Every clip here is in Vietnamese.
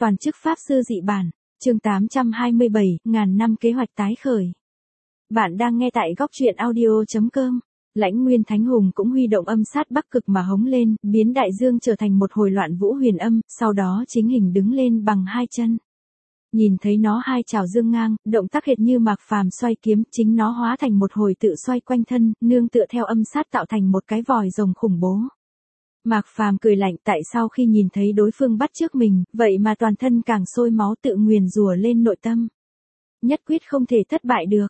Toàn chức Pháp Sư dị bản, chương 827, ngàn năm kế hoạch tái khởi. Bạn đang nghe tại góc truyện audio.com. Lãnh Nguyên Thánh Hùng cũng huy động âm sát bắc cực mà hống lên, biến đại dương trở thành một hồi loạn vũ huyền âm, sau đó chính hình đứng lên bằng hai chân. Nhìn thấy nó hai chảo dương ngang, động tác hệt như Mạc Phàm xoay kiếm, chính nó hóa thành một hồi tự xoay quanh thân, nương tựa theo âm sát tạo thành một cái vòi rồng khủng bố. Mạc Phàm cười lạnh, tại sao khi nhìn thấy đối phương bắt trước mình, vậy mà toàn thân càng sôi máu tự nguyền rủa lên nội tâm. Nhất quyết không thể thất bại được.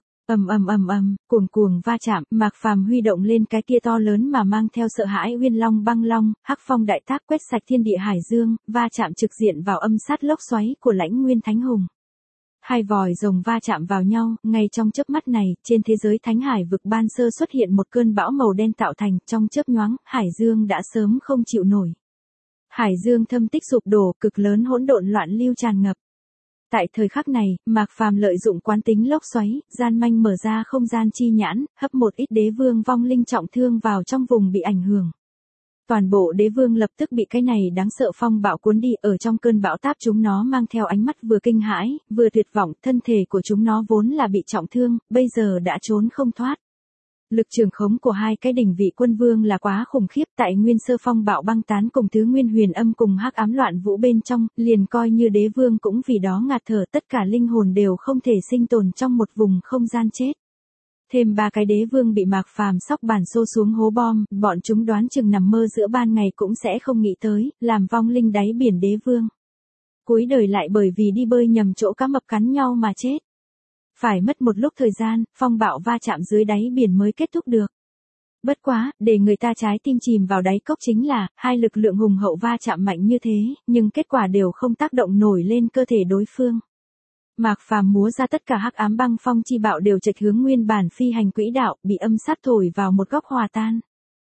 Cuồng cuồng va chạm, Mạc Phàm huy động lên cái kia to lớn mà mang theo sợ hãi Uyên Long Băng Long, Hắc Phong đại tác quét sạch thiên địa hải dương, va chạm trực diện vào âm sát lốc xoáy của Lãnh Nguyên Thánh Hùng. Hai vòi rồng va chạm vào nhau, ngay trong chớp mắt này, trên thế giới thánh hải vực ban sơ xuất hiện một cơn bão màu đen tạo thành, trong chớp nhoáng, hải dương đã sớm không chịu nổi. Hải dương thâm tích sụp đổ, cực lớn hỗn độn loạn lưu tràn ngập. Tại thời khắc này, Mạc Phàm lợi dụng quán tính lốc xoáy, gian manh mở ra không gian chi nhãn, hấp một ít đế vương vong linh trọng thương vào trong vùng bị ảnh hưởng. Toàn bộ đế vương lập tức bị cái này đáng sợ phong bão cuốn đi, ở trong cơn bão táp chúng nó mang theo ánh mắt vừa kinh hãi, vừa tuyệt vọng, thân thể của chúng nó vốn là bị trọng thương, bây giờ đã trốn không thoát. Lực trường khống của hai cái đỉnh vị quân vương là quá khủng khiếp, tại nguyên sơ phong bạo băng tán cùng tứ nguyên huyền âm cùng hắc ám loạn vũ bên trong, liền coi như đế vương cũng vì đó ngạt thở, tất cả linh hồn đều không thể sinh tồn trong một vùng không gian chết. Thêm ba cái đế vương bị Mạc Phàm sóc bàn xô xuống hố bom, bọn chúng đoán chừng nằm mơ giữa ban ngày cũng sẽ không nghĩ tới, làm vong linh đáy biển đế vương. Cuối đời lại bởi vì đi bơi nhầm chỗ cá mập cắn nhau mà chết. Phải mất một lúc thời gian, phong bạo va chạm dưới đáy biển mới kết thúc được. Bất quá, để người ta trái tim chìm vào đáy cốc chính là, hai lực lượng hùng hậu va chạm mạnh như thế, nhưng kết quả đều không tác động nổi lên cơ thể đối phương. Mạc Phàm múa ra tất cả hắc ám băng phong chi bạo đều chệch hướng nguyên bản phi hành quỹ đạo, bị âm sát thổi vào một góc hòa tan.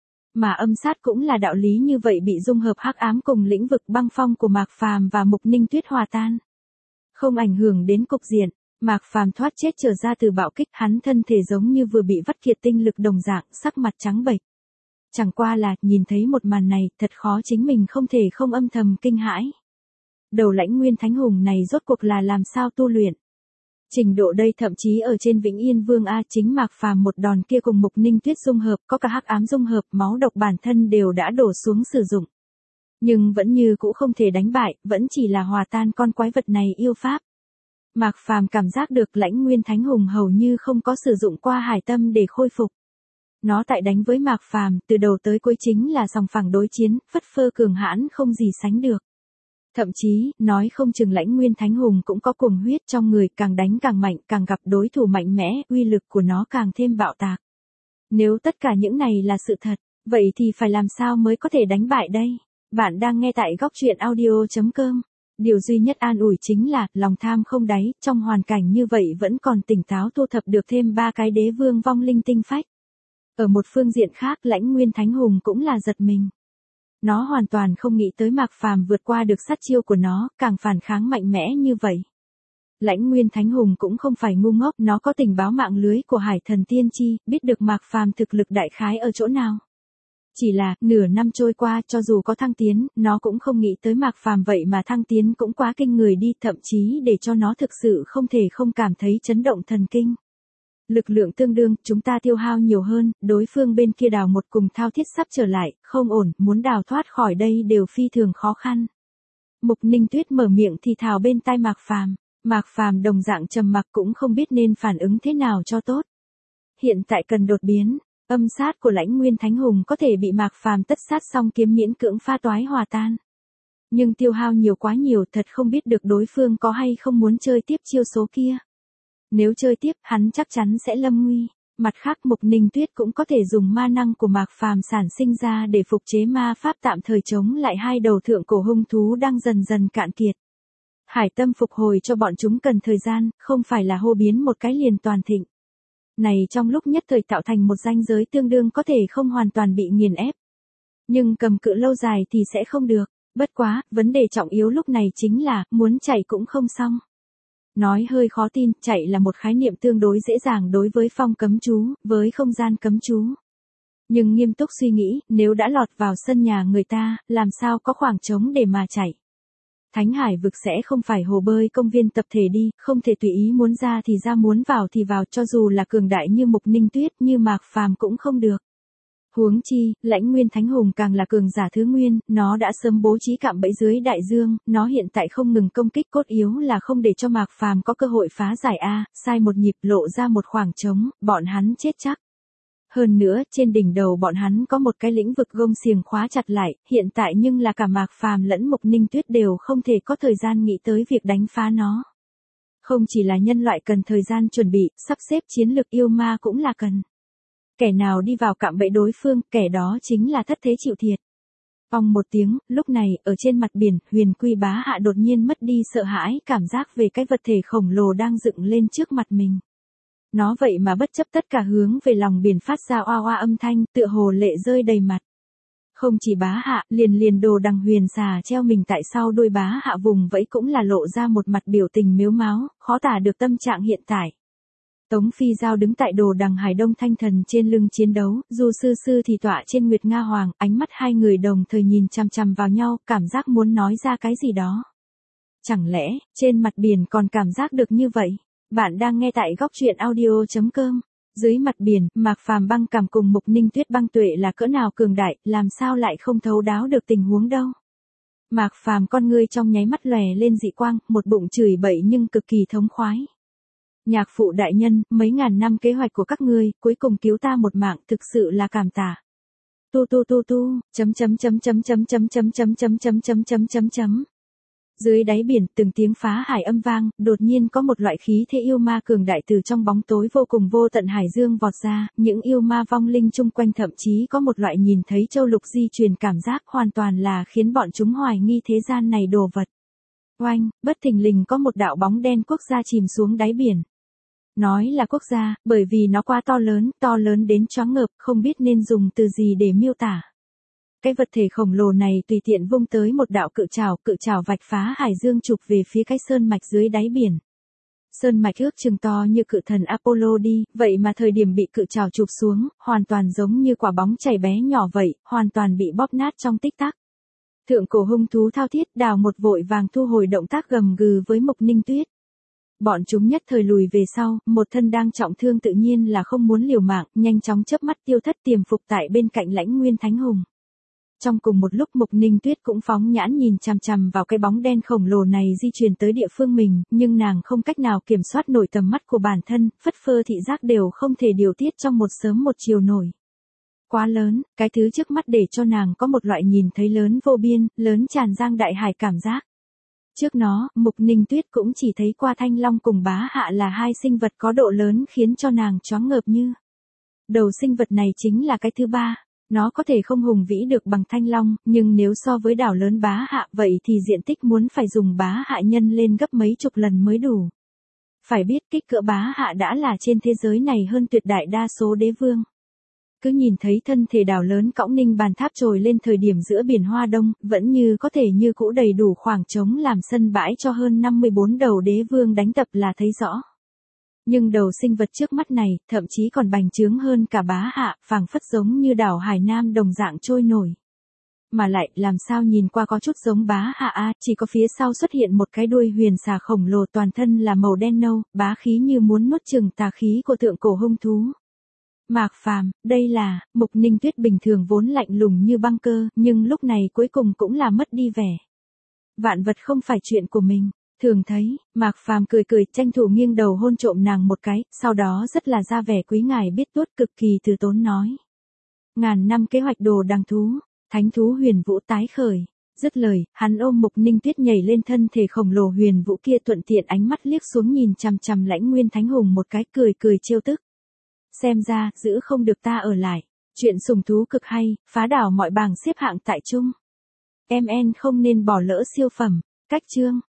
Mà âm sát cũng là đạo lý như vậy, bị dung hợp hắc ám cùng lĩnh vực băng phong của Mạc Phàm và Mục Ninh Tuyết hòa tan. Không ảnh hưởng đến cục diện. Mạc Phàm thoát chết trở ra từ bạo kích, hắn thân thể giống như vừa bị vắt kiệt tinh lực đồng dạng, sắc mặt trắng bệch. Chẳng qua là, nhìn thấy một màn này, thật khó chính mình không thể không âm thầm kinh hãi. Đầu Lãnh Nguyên Thánh Hùng này rốt cuộc là làm sao tu luyện? Trình độ đây thậm chí ở trên Vĩnh Yên Vương A, chính Mạc Phàm một đòn kia cùng Mục Ninh Tuyết dung hợp, có cả hắc ám dung hợp, máu độc bản thân đều đã đổ xuống sử dụng. Nhưng vẫn như cũ không thể đánh bại, vẫn chỉ là hòa tan con quái vật này yêu pháp. Mạc Phàm cảm giác được Lãnh Nguyên Thánh Hùng hầu như không có sử dụng qua hải tâm để khôi phục. Nó tại đánh với Mạc Phàm, từ đầu tới cuối chính là sòng phẳng đối chiến, phất phơ cường hãn không gì sánh được. Thậm chí, nói không chừng Lãnh Nguyên Thánh Hùng cũng có cuồng huyết trong người, càng đánh càng mạnh, càng gặp đối thủ mạnh mẽ, uy lực của nó càng thêm bạo tạc. Nếu tất cả những này là sự thật, vậy thì phải làm sao mới có thể đánh bại đây? Bạn đang nghe tại góc truyện audio.com. Điều duy nhất an ủi chính là, lòng tham không đáy, trong hoàn cảnh như vậy vẫn còn tỉnh táo thu thập được thêm ba cái đế vương vong linh tinh phách. Ở một phương diện khác, Lãnh Nguyên Thánh Hùng cũng là giật mình. Nó hoàn toàn không nghĩ tới Mạc Phàm vượt qua được sát chiêu của nó, càng phản kháng mạnh mẽ như vậy. Lãnh Nguyên Thánh Hùng cũng không phải ngu ngốc, nó có tình báo mạng lưới của Hải Thần Tiên Tri, biết được Mạc Phàm thực lực đại khái ở chỗ nào. Chỉ là, nửa năm trôi qua, cho dù có thăng tiến, nó cũng không nghĩ tới Mạc Phàm vậy mà thăng tiến cũng quá kinh người đi, thậm chí để cho nó thực sự không thể không cảm thấy chấn động thần kinh. Lực lượng tương đương, chúng ta tiêu hao nhiều hơn, đối phương bên kia đào một cùng thao thiết sắp trở lại, không ổn, muốn đào thoát khỏi đây đều phi thường khó khăn. Mục Ninh Tuyết mở miệng thì thào bên tai Mạc Phàm. Mạc Phàm đồng dạng trầm mặc cũng không biết nên phản ứng thế nào cho tốt. Hiện tại cần đột biến. Âm sát của Lãnh Nguyên Thánh Hùng có thể bị Mạc Phàm tất sát xong kiếm miễn cưỡng pha toái hòa tan. Nhưng tiêu hao nhiều quá nhiều, thật không biết được đối phương có hay không muốn chơi tiếp chiêu số kia. Nếu chơi tiếp, hắn chắc chắn sẽ lâm nguy. Mặt khác, Mục Ninh Tuyết cũng có thể dùng ma năng của Mạc Phàm sản sinh ra để phục chế ma pháp tạm thời chống lại hai đầu thượng cổ hung thú đang dần dần cạn kiệt. Hải tâm phục hồi cho bọn chúng cần thời gian, không phải là hô biến một cái liền toàn thịnh. Này trong lúc nhất thời tạo thành một ranh giới tương đương có thể không hoàn toàn bị nghiền ép. Nhưng cầm cự lâu dài thì sẽ không được. Bất quá, vấn đề trọng yếu lúc này chính là, muốn chạy cũng không xong. Nói hơi khó tin, chạy là một khái niệm tương đối dễ dàng đối với phong cấm chú, với không gian cấm chú. Nhưng nghiêm túc suy nghĩ, nếu đã lọt vào sân nhà người ta, làm sao có khoảng trống để mà chạy. Thánh Hải vực sẽ không phải hồ bơi công viên tập thể đi, không thể tùy ý muốn ra thì ra muốn vào thì vào, cho dù là cường đại như Mục Ninh Tuyết như Mạc Phàm cũng không được. Huống chi, Lãnh Nguyên Thánh Hùng càng là cường giả thứ nguyên, nó đã sớm bố trí cạm bẫy dưới đại dương, nó hiện tại không ngừng công kích, cốt yếu là không để cho Mạc Phàm có cơ hội phá giải a, sai một nhịp lộ ra một khoảng trống, bọn hắn chết chắc. Hơn nữa, trên đỉnh đầu bọn hắn có một cái lĩnh vực gông xiềng khóa chặt lại, hiện tại nhưng là cả Mạc Phàm lẫn Mục Ninh Tuyết đều không thể có thời gian nghĩ tới việc đánh phá nó. Không chỉ là nhân loại cần thời gian chuẩn bị, sắp xếp chiến lược, yêu ma cũng là cần. Kẻ nào đi vào cạm bẫy đối phương, kẻ đó chính là thất thế chịu thiệt. Ong một tiếng, lúc này, ở trên mặt biển, Huyền Quy Bá Hạ đột nhiên mất đi sợ hãi, cảm giác về cái vật thể khổng lồ đang dựng lên trước mặt mình. Nó vậy mà bất chấp tất cả hướng về lòng biển phát ra oa oa âm thanh, tựa hồ lệ rơi đầy mặt. Không chỉ Bá Hạ, liền Đồ Đằng Huyền xà treo mình tại sau đuôi Bá Hạ vùng vẫy cũng là lộ ra một mặt biểu tình mếu máo, khó tả được tâm trạng hiện tại. Tống Phi Giao đứng tại Đồ Đằng Hải Đông Thanh Thần trên lưng chiến đấu, Du Sư Sư thì tọa trên Nguyệt Nga Hoàng, ánh mắt hai người đồng thời nhìn chằm chằm vào nhau, cảm giác muốn nói ra cái gì đó. Chẳng lẽ, trên mặt biển còn cảm giác được như vậy? Bạn đang nghe tại góc truyện audio.com. Dưới mặt biển, Mạc Phàm băng cảm cùng Mục Ninh Tuyết băng tuệ là cỡ nào cường đại, làm sao lại không thấu đáo được tình huống đâu. Mạc Phàm con ngươi trong nháy mắt lòe lên dị quang, một bụng chửi bậy nhưng cực kỳ thống khoái. Nhạc phụ đại nhân, mấy ngàn năm kế hoạch của các ngươi, cuối cùng cứu ta một mạng, thực sự là cảm tạ. Dưới đáy biển, từng tiếng phá hải âm vang, đột nhiên có một loại khí thế yêu ma cường đại từ trong bóng tối vô cùng vô tận hải dương vọt ra, những yêu ma vong linh chung quanh thậm chí có một loại nhìn thấy châu lục di truyền cảm giác hoàn toàn là khiến bọn chúng hoài nghi thế gian này đồ vật. Oanh, bất thình lình có một đạo bóng đen quốc gia chìm xuống đáy biển. Nói là quốc gia, bởi vì nó quá to lớn đến choáng ngợp, không biết nên dùng từ gì để miêu tả. Cái vật thể khổng lồ này tùy tiện vung tới một đạo cự trảo vạch phá hải dương chụp về phía cái sơn mạch dưới đáy biển. Sơn mạch ước chừng to như cự thần Apollo đi, vậy mà thời điểm bị cự trảo chụp xuống, hoàn toàn giống như quả bóng chảy bé nhỏ vậy, hoàn toàn bị bóp nát trong tích tắc. Thượng cổ hung thú thao thiết đào một vội vàng thu hồi động tác gầm gừ với Mục Ninh Tuyết. Bọn chúng nhất thời lùi về sau, một thân đang trọng thương tự nhiên là không muốn liều mạng, nhanh chóng chớp mắt tiêu thất tiềm phục tại bên cạnh Lãnh Nguyên Thánh Hùng. Trong cùng một lúc Mục Ninh Tuyết cũng phóng nhãn nhìn chằm chằm vào cái bóng đen khổng lồ này di chuyển tới địa phương mình, nhưng nàng không cách nào kiểm soát nổi tầm mắt của bản thân, phất phơ thị giác đều không thể điều tiết trong một sớm một chiều nổi. Quá lớn, cái thứ trước mắt để cho nàng có một loại nhìn thấy lớn vô biên, lớn tràn giang đại hải cảm giác. Trước nó, Mục Ninh Tuyết cũng chỉ thấy qua Thanh Long cùng Bá Hạ là hai sinh vật có độ lớn khiến cho nàng choáng ngợp như. Đầu sinh vật này chính là cái thứ ba. Nó có thể không hùng vĩ được bằng Thanh Long, nhưng nếu so với đảo lớn Bá Hạ vậy thì diện tích muốn phải dùng Bá Hạ nhân lên gấp mấy chục lần mới đủ. Phải biết kích cỡ Bá Hạ đã là trên thế giới này hơn tuyệt đại đa số đế vương. Cứ nhìn thấy thân thể đảo lớn cõng Ninh Bàn Tháp trồi lên thời điểm giữa biển Hoa Đông, vẫn như có thể như cũ đầy đủ khoảng trống làm sân bãi cho hơn 54 đầu đế vương đánh tập là thấy rõ. Nhưng đầu sinh vật trước mắt này, thậm chí còn bành trướng hơn cả Bá Hạ, phảng phất giống như đảo Hải Nam đồng dạng trôi nổi. Mà lại, làm sao nhìn qua có chút giống Bá Hạ a, chỉ có phía sau xuất hiện một cái đuôi huyền xà khổng lồ toàn thân là màu đen nâu, bá khí như muốn nuốt chửng tà khí của thượng cổ hung thú. Mạc Phàm, đây là, Mục Ninh Tuyết bình thường vốn lạnh lùng như băng cơ, nhưng lúc này cuối cùng cũng là mất đi vẻ. Vạn vật không phải chuyện của mình. Thường thấy, Mạc Phàm cười tranh thủ nghiêng đầu hôn trộm nàng một cái, sau đó rất là ra vẻ quý ngài biết tuốt cực kỳ từ tốn nói. Ngàn năm kế hoạch Đồ Đằng thú, thánh thú Huyền Vũ tái khởi. Dứt lời, hắn ôm Mục Ninh Tuyết nhảy lên thân thể khổng lồ Huyền Vũ kia thuận tiện ánh mắt liếc xuống nhìn chằm chằm Lãnh Nguyên Thánh Hùng một cái cười trêu tức. Xem ra, giữ không được ta ở lại. Chuyện sùng thú cực hay, phá đảo mọi bảng xếp hạng tại chung. MN không nên bỏ lỡ siêu phẩm. Cách chương.